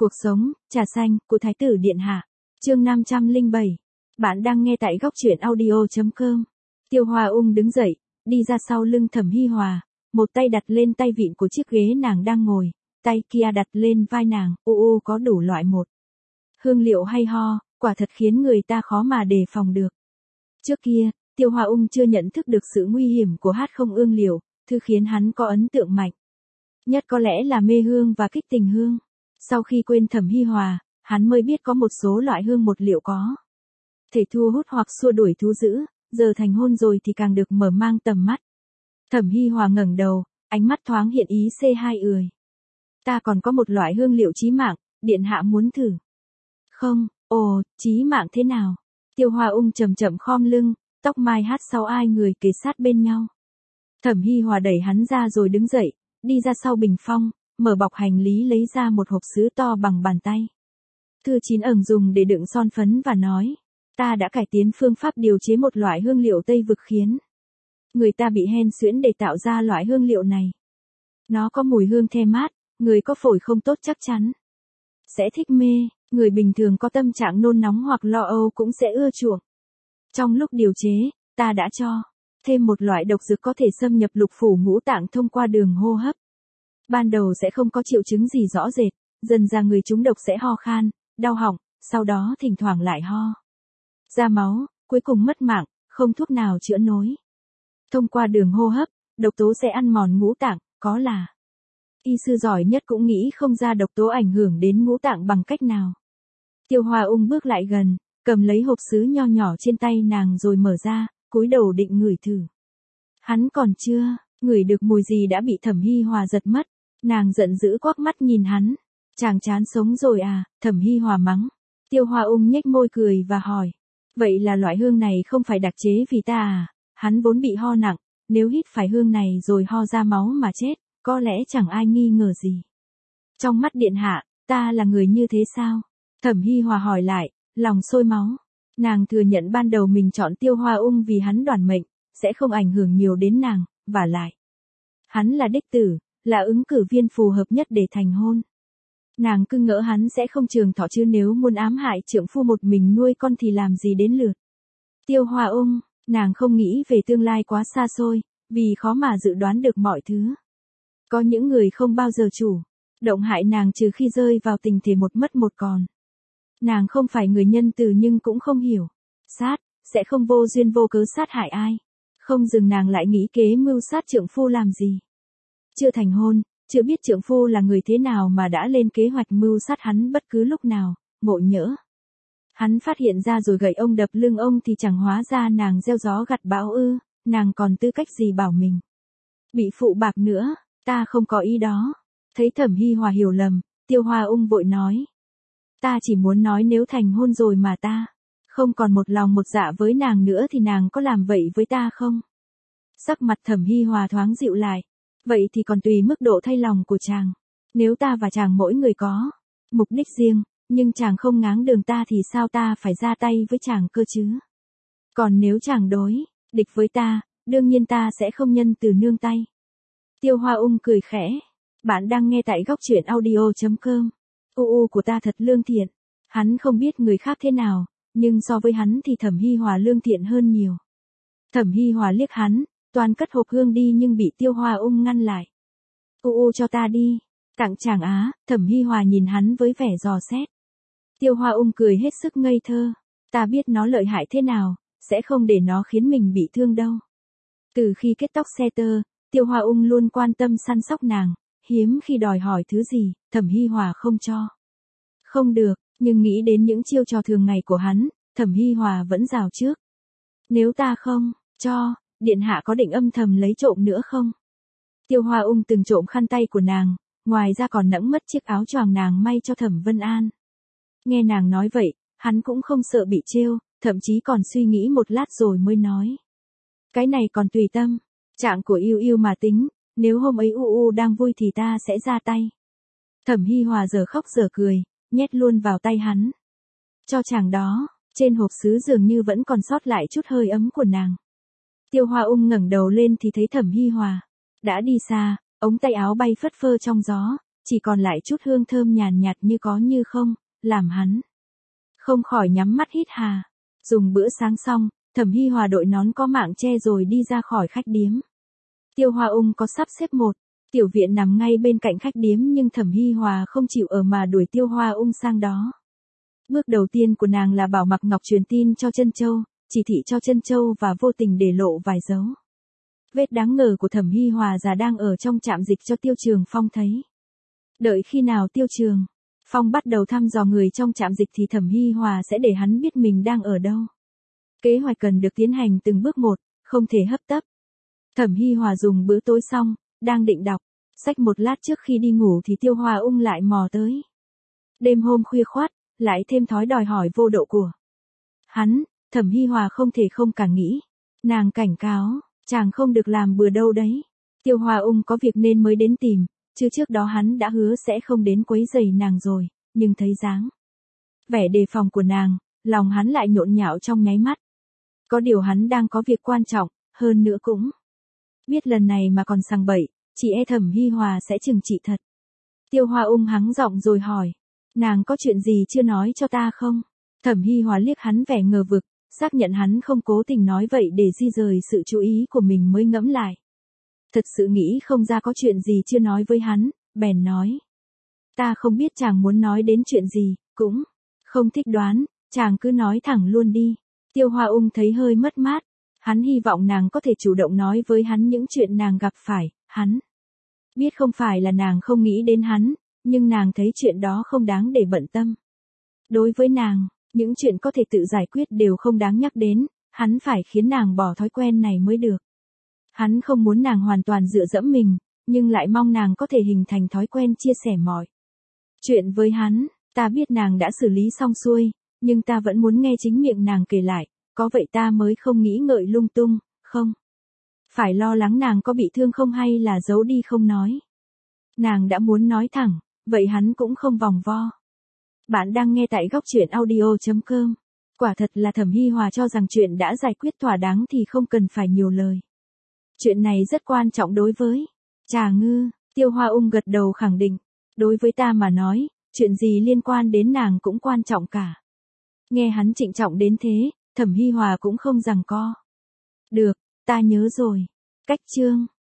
Cuộc sống, trà xanh, của Thái tử Điện Hạ. Chương 507. Bạn đang nghe tại góc truyện audio.com. Tiêu Hoa Ung đứng dậy, đi ra sau lưng Thẩm Hi Hòa, một tay đặt lên tay vịn của chiếc ghế nàng đang ngồi, tay kia đặt lên vai nàng, có đủ loại một. Hương liệu hay ho, quả thật khiến người ta khó mà đề phòng được. Trước kia, Tiêu Hoa Ung chưa nhận thức được sự nguy hiểm của hát không ương liệu, thứ khiến hắn có ấn tượng mạnh nhất có lẽ là mê hương và kích tình hương. Sau khi quên Thẩm Hi Hòa, hắn mới biết có một số loại hương một liệu có thể thu hút hoặc xua đuổi thú dữ, giờ thành hôn rồi thì càng được mở mang tầm mắt. Thẩm Hi Hòa ngẩng đầu, ánh mắt thoáng hiện ý C2 ười. Ta còn có một loại hương liệu chí mạng, Điện Hạ muốn thử. Không, chí mạng thế nào? Tiêu Hoa Ung chậm chậm khom lưng, tóc mai hát sau ai người kề sát bên nhau. Thẩm Hi Hòa đẩy hắn ra rồi đứng dậy, đi ra sau bình phong, mở bọc hành lý lấy ra một hộp sứ to bằng bàn tay. Thư 9 ẩn dùng để đựng son phấn và nói, ta đã cải tiến phương pháp điều chế một loại hương liệu Tây Vực khiến người ta bị hen suyễn để tạo ra loại hương liệu này. Nó có mùi hương the mát, người có phổi không tốt chắc chắn sẽ thích mê, người bình thường có tâm trạng nôn nóng hoặc lo âu cũng sẽ ưa chuộng. Trong lúc điều chế, ta đã cho thêm một loại độc dược có thể xâm nhập lục phủ ngũ tạng thông qua đường hô hấp. Ban đầu sẽ không có triệu chứng gì rõ rệt, dần ra người trúng độc sẽ ho khan, đau họng, sau đó thỉnh thoảng lại ho ra máu, cuối cùng mất mạng, không thuốc nào chữa nối. Thông qua đường hô hấp, độc tố sẽ ăn mòn ngũ tạng, có là y sư giỏi nhất cũng nghĩ không ra độc tố ảnh hưởng đến ngũ tạng bằng cách nào. Tiêu Hoa Ung bước lại gần, cầm lấy hộp sứ nho nhỏ trên tay nàng rồi mở ra, cúi đầu định ngửi thử. Hắn còn chưa ngửi được mùi gì đã bị Thẩm Hi Hòa giật mất, nàng giận dữ quắc mắt nhìn hắn. Chàng chán sống rồi à? Thẩm Hi Hòa mắng. Tiêu Hoa Ung nhếch môi cười và hỏi, vậy là loại hương này không phải đặc chế vì ta à? Hắn vốn bị ho nặng, nếu hít phải hương này rồi ho ra máu mà chết, có lẽ chẳng ai nghi ngờ gì. Trong mắt Điện Hạ, ta là người như thế sao? Thẩm Hi Hòa hỏi lại, lòng sôi máu. Nàng thừa nhận ban đầu mình chọn Tiêu Hoa Ung vì hắn đoản mệnh, sẽ không ảnh hưởng nhiều đến nàng, vả lại hắn là đích tử, là ứng cử viên phù hợp nhất để thành hôn. Nàng cứ ngỡ hắn sẽ không trường thọ chứ nếu muốn ám hại trượng phu một mình nuôi con thì làm gì đến lượt Tiêu Hoa Ung. Nàng không nghĩ về tương lai quá xa xôi, vì khó mà dự đoán được mọi thứ. Có những người không bao giờ chủ động hại nàng trừ khi rơi vào tình thế một mất một còn. Nàng không phải người nhân từ nhưng cũng không hiểu sẽ không vô duyên vô cớ sát hại ai. Không dừng nàng lại nghĩ kế mưu sát trượng phu làm gì. Chưa thành hôn, chưa biết trượng phu là người thế nào mà đã lên kế hoạch mưu sát hắn bất cứ lúc nào, ngộ nhỡ hắn phát hiện ra rồi gậy ông đập lưng ông thì chẳng hóa ra nàng gieo gió gặt bão ư, nàng còn tư cách gì bảo mình bị phụ bạc nữa, ta không có ý đó. Thấy Thẩm Hi Hòa hiểu lầm, Tiêu Hoa Ung vội nói, ta chỉ muốn nói nếu thành hôn rồi mà ta không còn một lòng một dạ với nàng nữa thì nàng có làm vậy với ta không? Sắc mặt Thẩm Hi Hòa thoáng dịu lại, vậy thì còn tùy mức độ thay lòng của chàng. Nếu ta và chàng mỗi người có mục đích riêng, nhưng chàng không ngáng đường ta thì sao ta phải ra tay với chàng cơ chứ? Còn nếu chàng đối địch với ta, đương nhiên ta sẽ không nhân từ nương tay. Tiêu Hoa Ung cười khẽ. Bạn đang nghe tại góc truyện audio.com. Của ta thật lương thiện. Hắn không biết người khác thế nào, nhưng so với hắn thì Thẩm Hi Hòa lương thiện hơn nhiều. Thẩm Hi Hòa liếc hắn, toàn cất hộp hương đi nhưng bị Tiêu Hoa Ung ngăn lại. Cho ta đi. Tặng chàng á. Thẩm Hi Hòa nhìn hắn với vẻ dò xét. Tiêu Hoa Ung cười hết sức ngây thơ. Ta biết nó lợi hại thế nào, sẽ không để nó khiến mình bị thương đâu. Từ khi kết tóc xe tơ, Tiêu Hoa Ung luôn quan tâm săn sóc nàng, hiếm khi đòi hỏi thứ gì, Thẩm Hi Hòa không cho. Không được, nhưng nghĩ đến những chiêu trò thường ngày của hắn, Thẩm Hi Hòa vẫn rào trước. Nếu ta không cho, Điện Hạ có định âm thầm lấy trộm nữa không? Tiêu Hoa Ung từng trộm khăn tay của nàng, ngoài ra còn nẫng mất chiếc áo choàng nàng may cho Thẩm Vân An. Nghe nàng nói vậy, hắn cũng không sợ bị trêu, thậm chí còn suy nghĩ một lát rồi mới nói. Cái này còn tùy tâm, trạng của yêu yêu mà tính, nếu hôm ấy đang vui thì ta sẽ ra tay. Thẩm Hi Hòa giờ khóc giờ cười, nhét luôn vào tay hắn. Cho chàng đó, trên hộp sứ dường như vẫn còn sót lại chút hơi ấm của nàng. Tiêu Hoa Ung ngẩng đầu lên thì thấy Thẩm Hi Hòa đã đi xa, ống tay áo bay phất phơ trong gió, chỉ còn lại chút hương thơm nhàn nhạt như có như không, làm hắn không khỏi nhắm mắt hít hà. Dùng bữa sáng xong, Thẩm Hi Hòa đội nón có mạng che rồi đi ra khỏi khách điếm. Tiêu Hoa Ung có sắp xếp một tiểu viện nằm ngay bên cạnh khách điếm nhưng Thẩm Hi Hòa không chịu ở mà đuổi Tiêu Hoa Ung sang đó. Bước đầu tiên của nàng là bảo Mạc Ngọc truyền tin cho Trân Châu, chỉ thị cho Trân Châu và vô tình để lộ vài dấu vết đáng ngờ của Thẩm Hi Hòa già đang ở trong trạm dịch cho Tiêu Trường Phong thấy. Đợi khi nào Tiêu Trường Phong bắt đầu thăm dò người trong trạm dịch thì Thẩm Hi Hòa sẽ để hắn biết mình đang ở đâu. Kế hoạch cần được tiến hành từng bước một, không thể hấp tấp. Thẩm Hi Hòa dùng bữa tối xong, đang định đọc sách một lát trước khi đi ngủ thì Tiêu Hoa Ung lại mò tới. Đêm hôm khuya khoắt, lại thêm thói đòi hỏi vô độ của hắn, Thẩm Hi Hòa không thể không cả nghĩ. Nàng cảnh cáo, chàng không được làm bừa đâu đấy. Tiêu Hoa Ung có việc nên mới đến tìm, chứ trước đó hắn đã hứa sẽ không đến quấy rầy nàng rồi, nhưng thấy dáng vẻ đề phòng của nàng, lòng hắn lại nhộn nhạo trong nháy mắt. Có điều hắn đang có việc quan trọng, hơn nữa cũng biết lần này mà còn sằng bậy, chị e Thẩm Hi Hòa sẽ trừng trị thật. Tiêu Hoa Ung hắng giọng rồi hỏi, nàng có chuyện gì chưa nói cho ta không? Thẩm Hi Hòa liếc hắn vẻ ngờ vực, xác nhận hắn không cố tình nói vậy để di rời sự chú ý của mình mới ngẫm lại. Thật sự nghĩ không ra có chuyện gì chưa nói với hắn, bèn nói. Ta không biết chàng muốn nói đến chuyện gì, cũng không thích đoán, chàng cứ nói thẳng luôn đi. Tiêu Hoa Ung thấy hơi mất mát, hắn hy vọng nàng có thể chủ động nói với hắn những chuyện nàng gặp phải, hắn biết không phải là nàng không nghĩ đến hắn, nhưng nàng thấy chuyện đó không đáng để bận tâm. Đối với nàng, những chuyện có thể tự giải quyết đều không đáng nhắc đến, hắn phải khiến nàng bỏ thói quen này mới được. Hắn không muốn nàng hoàn toàn dựa dẫm mình, nhưng lại mong nàng có thể hình thành thói quen chia sẻ mọi chuyện với hắn. Ta biết nàng đã xử lý xong xuôi, nhưng ta vẫn muốn nghe chính miệng nàng kể lại, có vậy ta mới không nghĩ ngợi lung tung, không phải lo lắng nàng có bị thương không hay là giấu đi không nói. Nàng đã muốn nói thẳng, vậy hắn cũng không vòng vo. Bạn đang nghe tại góc truyện audio.com. Quả thật là Thẩm Hi Hòa cho rằng chuyện đã giải quyết thỏa đáng thì không cần phải nhiều lời. Chuyện này rất quan trọng đối với Trà Ngư. Tiêu Hoa Ung gật đầu khẳng định. Đối với ta mà nói, chuyện gì liên quan đến nàng cũng quan trọng cả. Nghe hắn trịnh trọng đến thế, Thẩm Hi Hòa cũng không giằng co. Được, ta nhớ rồi. Cách chương